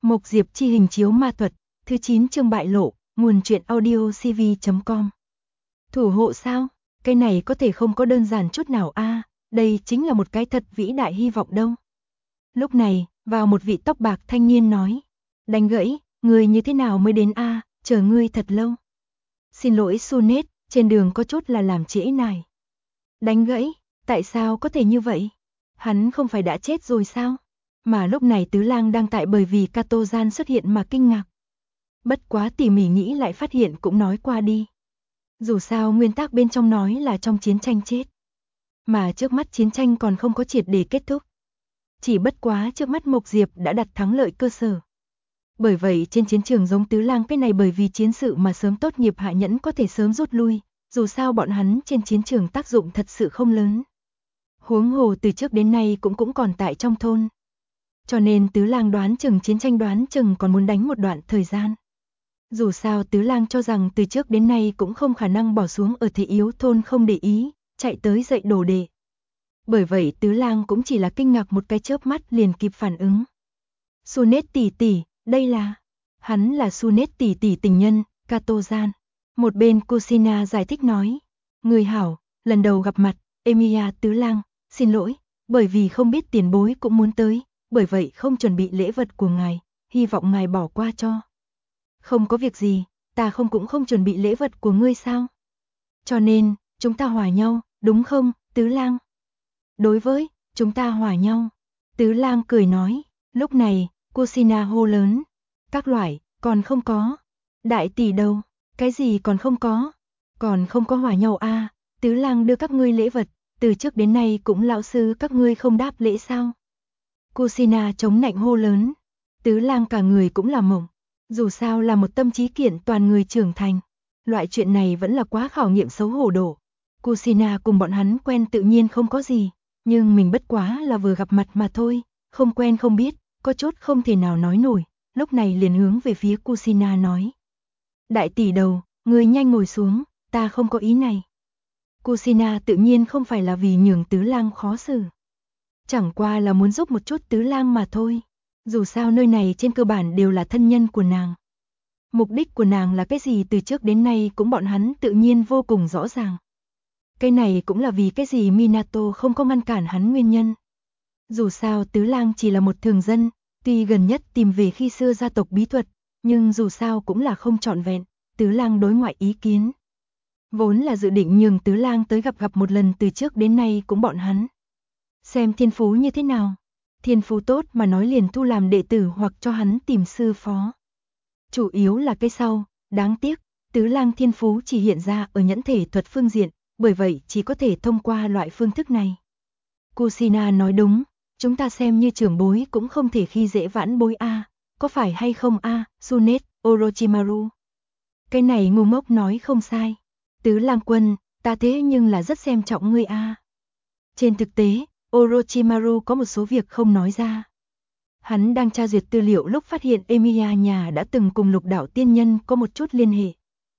Mộc Diệp chi hình chiếu ma thuật, thứ 9 chương bại lộ, nguồn truyện audio cv.com. Thủ hộ sao? Cái này có thể không có đơn giản chút nào a, đây chính là một cái thật vĩ đại hy vọng đâu. Lúc này, vào một vị tóc bạc thanh niên nói, đánh gãy, người như thế nào mới đến a, chờ ngươi thật lâu. Xin lỗi Sunet, trên đường có chút là làm trễ nải. Đánh gãy, tại sao có thể như vậy? Hắn không phải đã chết rồi sao? Mà lúc này Tứ Lang đang tại bởi vì Kato gian xuất hiện mà kinh ngạc. Bất quá tỉ mỉ nghĩ lại phát hiện cũng nói qua đi. Dù sao nguyên tắc bên trong nói là trong chiến tranh chết. Mà trước mắt chiến tranh còn không có triệt để kết thúc. Chỉ bất quá trước mắt Mộc Diệp đã đặt thắng lợi cơ sở. Bởi vậy trên chiến trường giống Tứ Lang cái này bởi vì chiến sự mà sớm tốt nghiệp hạ nhẫn có thể sớm rút lui. Dù sao bọn hắn trên chiến trường tác dụng thật sự không lớn. Huống hồ từ trước đến nay cũng còn tại trong thôn. Cho nên Tứ Lang đoán chừng chiến tranh đoán chừng còn muốn đánh một đoạn thời gian. Dù sao Tứ Lang cho rằng từ trước đến nay cũng không khả năng bỏ xuống ở thế yếu thôn không để ý, chạy tới dạy đồ đệ. Bởi vậy Tứ Lang cũng chỉ là kinh ngạc một cái chớp mắt liền kịp phản ứng. Sunet tỷ tỷ, đây là... Hắn là Sunet tỷ tỷ tình nhân, Kato gian. Một bên Kushina giải thích nói. Người hảo, lần đầu gặp mặt, Emiya Tứ Lang, xin lỗi, bởi vì không biết tiền bối cũng muốn tới, bởi vậy không chuẩn bị lễ vật của ngài, hy vọng ngài bỏ qua cho. Không có việc gì, ta cũng không chuẩn bị lễ vật của ngươi sao? Cho nên, chúng ta hòa nhau, đúng không, Tứ Lang? Đối với, chúng ta hòa nhau. Tứ Lang cười nói, lúc này, Kushina hô lớn. Các loại, còn không có. Đại tỷ đâu, cái gì còn không có? Còn không có hòa nhau a, Tứ Lang đưa các ngươi lễ vật, từ trước đến nay cũng lão sư các ngươi không đáp lễ sao? Kushina chống nạnh hô lớn. Tứ Lang cả người cũng là mộng. Dù sao là một tâm trí kiện toàn người trưởng thành. Loại chuyện này vẫn là quá khảo nghiệm xấu hổ độ. Kushina cùng bọn hắn quen tự nhiên không có gì. Nhưng mình bất quá là vừa gặp mặt mà thôi. Không quen không biết, có chút không thể nào nói nổi. Lúc này liền hướng về phía Kushina nói. Đại tỷ đầu, người nhanh ngồi xuống, ta không có ý này. Kushina tự nhiên không phải là vì nhường Tứ Lang khó xử. Chẳng qua là muốn giúp một chút Tứ Lang mà thôi. Dù sao nơi này trên cơ bản đều là thân nhân của nàng. Mục đích của nàng là cái gì từ trước đến nay cũng bọn hắn tự nhiên vô cùng rõ ràng. Cái này cũng là vì cái gì Minato không có ngăn cản hắn nguyên nhân. Dù sao Tứ Lang chỉ là một thường dân, tuy gần nhất tìm về khi xưa gia tộc bí thuật, nhưng dù sao cũng là không trọn vẹn, Tứ Lang đối ngoại ý kiến. Vốn là dự định nhường Tứ Lang tới gặp một lần từ trước đến nay cũng bọn hắn. Xem thiên phú như thế nào. Thiên phú tốt mà nói liền thu làm đệ tử hoặc cho hắn tìm sư phó. Chủ yếu là cái sau, đáng tiếc, Tứ Lang thiên phú chỉ hiện ra ở nhẫn thể thuật phương diện, bởi vậy chỉ có thể thông qua loại phương thức này. Kushina nói đúng, chúng ta xem như trưởng bối cũng không thể khi dễ vãn bối a, có phải hay không a, Sunet, Orochimaru. Cái này ngu ngốc nói không sai. Tứ Lang quân, ta thế nhưng là rất xem trọng ngươi a. Trên thực tế, Orochimaru có một số việc không nói ra. Hắn đang tra duyệt tư liệu lúc phát hiện Emiya nhà đã từng cùng Lục Đạo tiên nhân có một chút liên hệ.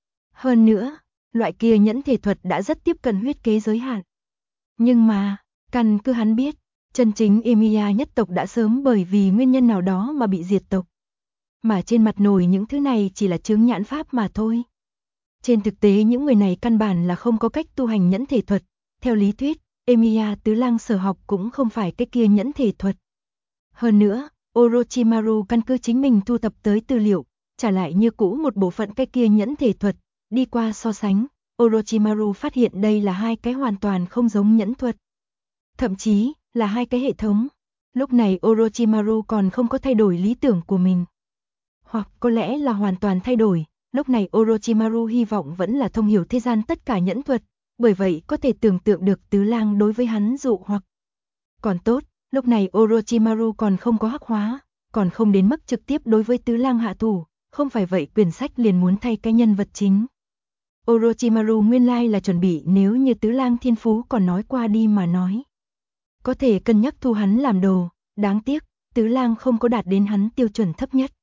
Hơn nữa, loại kia nhẫn thể thuật đã rất tiếp cận huyết kế giới hạn. Nhưng mà, căn cứ hắn biết, chân chính Emiya nhất tộc đã sớm bởi vì nguyên nhân nào đó mà bị diệt tộc. Mà trên mặt nổi những thứ này chỉ là chứng nhãn pháp mà thôi. Trên thực tế những người này căn bản là không có cách tu hành nhẫn thể thuật. Theo lý thuyết, Emiya Tứ Lang sở học cũng không phải cái kia nhẫn thể thuật. Hơn nữa, Orochimaru căn cứ chính mình thu thập tới tư liệu, trả lại như cũ một bộ phận cái kia nhẫn thể thuật, đi qua so sánh, Orochimaru phát hiện đây là hai cái hoàn toàn không giống nhẫn thuật. Thậm chí, là hai cái hệ thống. Lúc này Orochimaru còn không có thay đổi lý tưởng của mình. Hoặc có lẽ là hoàn toàn thay đổi, lúc này Orochimaru hy vọng vẫn là thông hiểu thế gian tất cả nhẫn thuật, bởi vậy có thể tưởng tượng được Tứ Lang đối với hắn dụ hoặc. Còn tốt, lúc này Orochimaru còn không có hắc hóa, còn không đến mức trực tiếp đối với Tứ Lang hạ thủ, không phải vậy quyển sách liền muốn thay cái nhân vật chính. Orochimaru nguyên lai là chuẩn bị nếu như Tứ Lang thiên phú còn nói qua đi mà nói. Có thể cân nhắc thu hắn làm đồ, đáng tiếc, Tứ Lang không có đạt đến hắn tiêu chuẩn thấp nhất.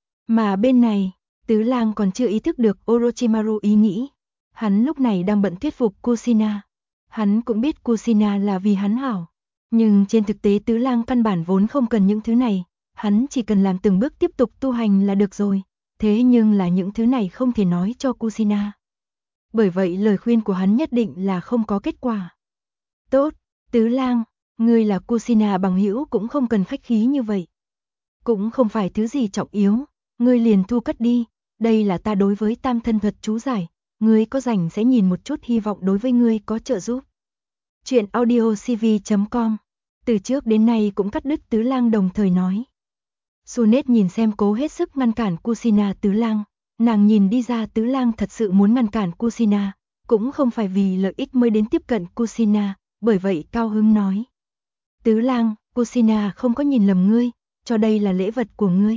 Mà bên này, Tứ Lang còn chưa ý thức được Orochimaru ý nghĩ. Hắn lúc này đang bận thuyết phục Kushina. Hắn cũng biết Kushina là vì hắn hảo. Nhưng trên thực tế Tứ Lang căn bản vốn không cần những thứ này. hắn chỉ cần làm từng bước tiếp tục tu hành là được rồi, thế nhưng là những thứ này không thể nói cho Kusina. Bởi vậy lời khuyên của hắn nhất định là không có kết quả. Tốt, Tứ Lang, ngươi là Kusina bằng hữu cũng không cần khách khí như vậy. Cũng không phải thứ gì trọng yếu, ngươi liền thu cất đi, đây là ta đối với tam thân thuật chú giải, ngươi có rảnh sẽ nhìn một chút, hy vọng đối với ngươi có trợ giúp. Chuyện audiocv.com. Từ trước đến nay cũng cắt đứt Tứ Lang đồng thời nói. Sunet nhìn xem cố hết sức ngăn cản Kusina Tứ Lang, nàng nhìn đi ra Tứ Lang thật sự muốn ngăn cản Kusina, cũng không phải vì lợi ích mới đến tiếp cận Kusina, bởi vậy cao hứng nói. Tứ Lang, Kusina không có nhìn lầm ngươi, cho đây là lễ vật của ngươi.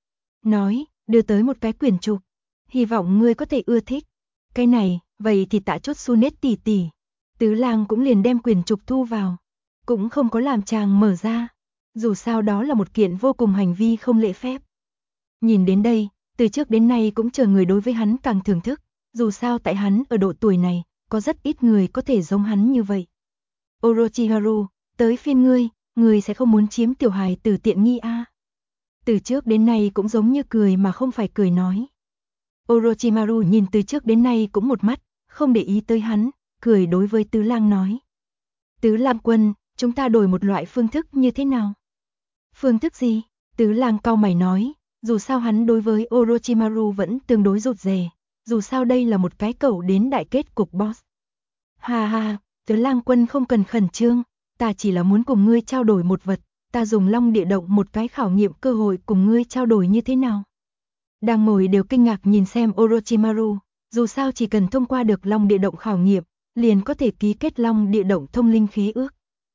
Nói, đưa tới một cái quyển trục, hy vọng ngươi có thể ưa thích. Cái này, vậy thì tạ chốt Sunet tỷ tỷ. Tứ Lang cũng liền đem quyển trục thu vào, cũng không có làm chàng mở ra, dù sao đó là một kiện vô cùng hành vi không lễ phép. Nhìn đến đây, từ trước đến nay cũng chờ người đối với hắn càng thưởng thức, dù sao tại hắn ở độ tuổi này, có rất ít người có thể giống hắn như vậy. Orochimaru, tới phiên ngươi sẽ không muốn chiếm tiểu hài tử tiện nghi a? Từ trước đến nay cũng giống như cười mà không phải cười nói. Orochimaru nhìn từ trước đến nay cũng một mắt, không để ý tới hắn, cười đối với Tứ Lang nói. Tứ Lang quân, chúng ta đổi một loại phương thức như thế nào? Phương thức gì? Tứ Lang cau mày nói, dù sao hắn đối với Orochimaru vẫn tương đối rụt rè, dù sao đây là một cái cẩu đến đại kết cục boss. Ha ha, Tứ Lang quân không cần khẩn trương, ta chỉ là muốn cùng ngươi trao đổi một vật, ta dùng Long Địa Động một cái khảo nghiệm cơ hội cùng ngươi trao đổi như thế nào? Đang ngồi đều kinh ngạc nhìn xem Orochimaru, dù sao chỉ cần thông qua được Long Địa Động khảo nghiệm, liền có thể ký kết Long Địa Động thông linh khí ước.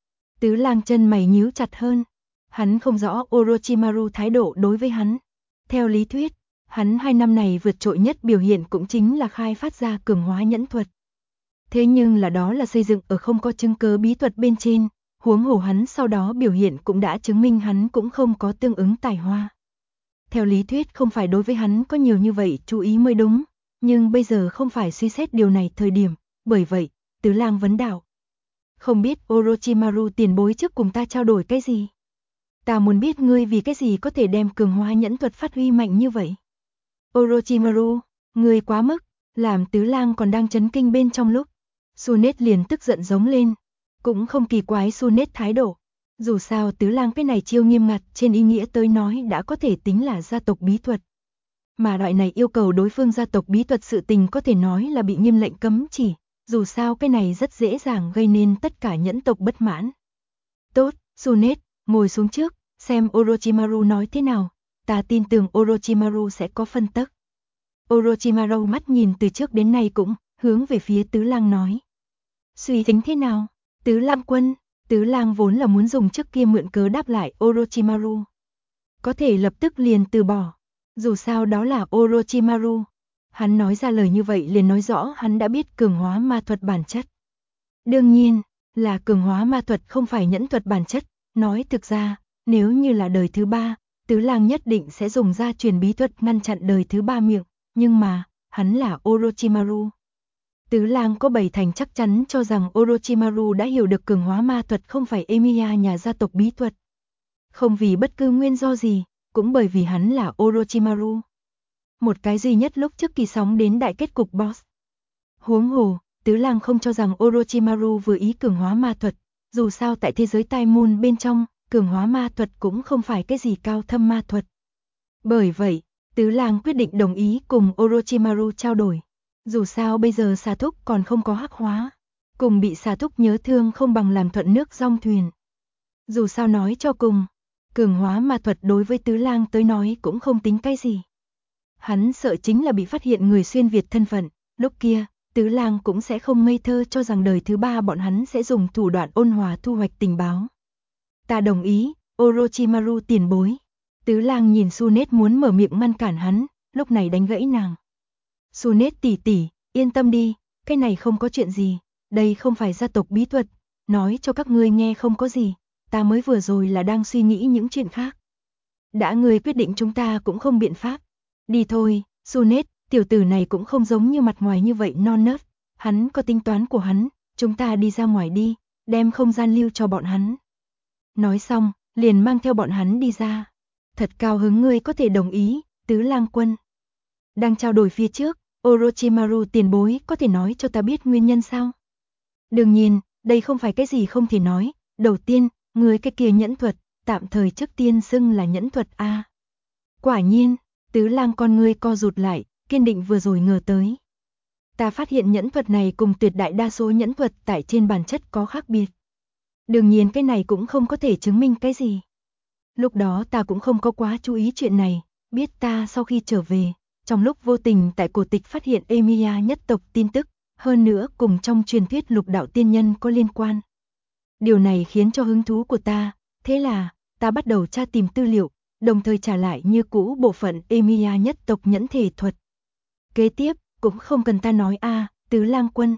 Tứ Lang chân mày nhíu chặt hơn, hắn không rõ Orochimaru thái độ đối với hắn. Theo lý thuyết, hắn 2 năm này vượt trội nhất biểu hiện cũng chính là khai phát ra cường hóa nhẫn thuật. Thế nhưng là đó là xây dựng ở không có chứng cứ bí thuật bên trên, huống hồ hắn sau đó biểu hiện cũng đã chứng minh hắn cũng không có tương ứng tài hoa. Theo lý thuyết không phải đối với hắn có nhiều như vậy chú ý mới đúng, nhưng bây giờ không phải suy xét điều này thời điểm, bởi vậy, Tứ Lang vấn đạo. Không biết Orochimaru tiền bối trước cùng ta trao đổi cái gì? Ta muốn biết ngươi vì cái gì có thể đem cường hóa nhẫn thuật phát huy mạnh như vậy? Orochimaru, ngươi quá mức, làm Tứ Lang còn đang chấn kinh bên trong lúc. Sunet liền tức giận giống lên, cũng không kỳ quái Sunet thái độ. Dù sao Tứ Lang cái này chiêu nghiêm ngặt trên ý nghĩa tới nói đã có thể tính là gia tộc bí thuật. Mà loại này yêu cầu đối phương gia tộc bí thuật sự tình có thể nói là bị nghiêm lệnh cấm chỉ, dù sao cái này rất dễ dàng gây nên tất cả nhẫn tộc bất mãn. Tốt, Sunet, ngồi xuống trước, xem Orochimaru nói thế nào, ta tin tưởng Orochimaru sẽ có phân tích. Orochimaru mắt nhìn từ trước đến nay cũng hướng về phía Tứ Lang nói. Suy tính thế nào? Tứ Lang quân, Tứ Lang vốn là muốn dùng trước kia mượn cớ đáp lại Orochimaru. Có thể lập tức liền từ bỏ, dù sao đó là Orochimaru. Hắn nói ra lời như vậy liền nói rõ hắn đã biết cường hóa ma thuật bản chất. Đương nhiên, là cường hóa ma thuật không phải nhẫn thuật bản chất, nói thực ra, nếu như là đời thứ 3, Tứ Lang nhất định sẽ dùng ra truyền bí thuật ngăn chặn đời thứ 3 miệng, nhưng mà, hắn là Orochimaru. Tứ Lang có 7 thành chắc chắn cho rằng Orochimaru đã hiểu được cường hóa ma thuật không phải Emiya nhà gia tộc bí thuật. Không vì bất cứ nguyên do gì, cũng bởi vì hắn là Orochimaru. Một cái duy nhất lúc trước kỳ sóng đến đại kết cục boss. Huống hồ, Tứ Lang không cho rằng Orochimaru vừa ý cường hóa ma thuật, dù sao tại thế giới Tai Môn bên trong, cường hóa ma thuật cũng không phải cái gì cao thâm ma thuật. Bởi vậy, Tứ Lang quyết định đồng ý cùng Orochimaru trao đổi. Dù sao bây giờ xà thúc còn không có hắc hóa, cùng bị xà thúc nhớ thương không bằng làm thuận nước dong thuyền. Dù sao nói cho cùng, cường hóa ma thuật đối với Tứ Lang tới nói cũng không tính cái gì. Hắn sợ chính là bị phát hiện người xuyên Việt thân phận, lúc kia, Tứ Lang cũng sẽ không ngây thơ cho rằng đời thứ 3 bọn hắn sẽ dùng thủ đoạn ôn hòa thu hoạch tình báo. Ta đồng ý, Orochimaru tiền bối. Tứ Lang nhìn Sunet muốn mở miệng ngăn cản hắn, lúc này đánh gãy nàng. Sunet tỷ tỷ, yên tâm đi, cái này không có chuyện gì, đây không phải gia tộc bí thuật, nói cho các ngươi nghe không có gì, ta mới vừa rồi là đang suy nghĩ những chuyện khác. Đã ngươi quyết định chúng ta cũng không biện pháp. Đi thôi, Sunet, tiểu tử này cũng không giống như mặt ngoài như vậy non nớt, hắn có tính toán của hắn, chúng ta đi ra ngoài đi, đem không gian lưu cho bọn hắn. Nói xong, liền mang theo bọn hắn đi ra. thật cao hứng ngươi có thể đồng ý, Tứ Lang Quân. Đang trao đổi phía trước, Orochimaru tiền bối có thể nói cho ta biết nguyên nhân sao? Đương nhiên, đây không phải cái gì không thể nói, đầu tiên, ngươi cái kia nhẫn thuật, tạm thời trước tiên xưng là nhẫn thuật a. Quả nhiên, Tứ Lang con ngươi co rụt lại, kiên định vừa rồi ngờ tới. Ta phát hiện nhẫn thuật này cùng tuyệt đại đa số nhẫn thuật tại trên bản chất có khác biệt. Đương nhiên cái này cũng không có thể chứng minh cái gì. Lúc đó ta cũng không có quá chú ý chuyện này, biết ta sau khi trở về, trong lúc vô tình tại cổ tịch phát hiện Emiya nhất tộc tin tức, hơn nữa cùng trong truyền thuyết lục đạo tiên nhân có liên quan. Điều này khiến cho hứng thú của ta, thế là, ta bắt đầu tra tìm tư liệu, đồng thời trả lại như cũ bộ phận Emiya nhất tộc nhẫn thể thuật. Kế tiếp, cũng không cần ta nói Tứ Lang Quân.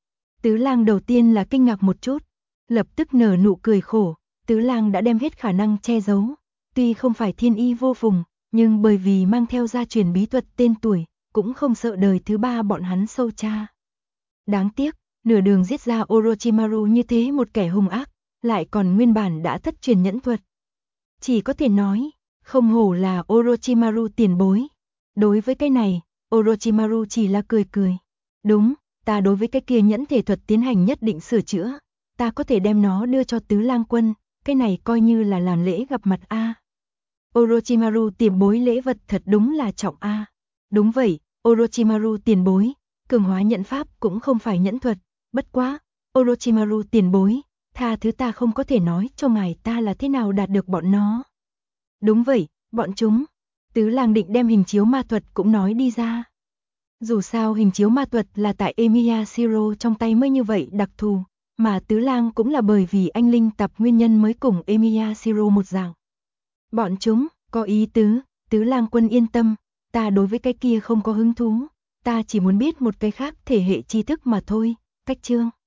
Tứ Lang đầu tiên là kinh ngạc một chút, lập tức nở nụ cười khổ, Tứ Lang đã đem hết khả năng che giấu, tuy không phải thiên y vô phùng, nhưng bởi vì mang theo gia truyền bí thuật tên tuổi, cũng không sợ đời thứ ba bọn hắn sâu tra. Đáng tiếc, nửa đường giết ra Orochimaru như thế một kẻ hung ác, lại còn nguyên bản đã thất truyền nhẫn thuật. Chỉ có thể nói, không hổ là Orochimaru tiền bối. Đối với cái này, Orochimaru chỉ là cười cười. Đúng, ta đối với cái kia nhẫn thể thuật tiến hành nhất định sửa chữa, ta có thể đem nó đưa cho Tứ Lang Quân, cái này coi như là làm lễ gặp mặt a. Orochimaru tiền bối lễ vật thật đúng là trọng a. Đúng vậy, Orochimaru tiền bối, cường hóa nhẫn pháp cũng không phải nhẫn thuật, bất quá, Orochimaru tiền bối, tha thứ ta không có thể nói cho ngài ta là thế nào đạt được bọn nó. Đúng vậy, bọn chúng. Tứ Lang định đem hình chiếu ma thuật cũng nói đi ra. Dù sao hình chiếu ma thuật là tại Emiya Shiro trong tay mới như vậy đặc thù, mà Tứ Lang cũng là bởi vì anh linh tập nguyên nhân mới cùng Emiya Shiro một dạng. Bọn chúng, có ý tứ, Tứ Lang Quân yên tâm, ta đối với cái kia không có hứng thú, ta chỉ muốn biết một cái khác thể hệ tri thức mà thôi, cách chương.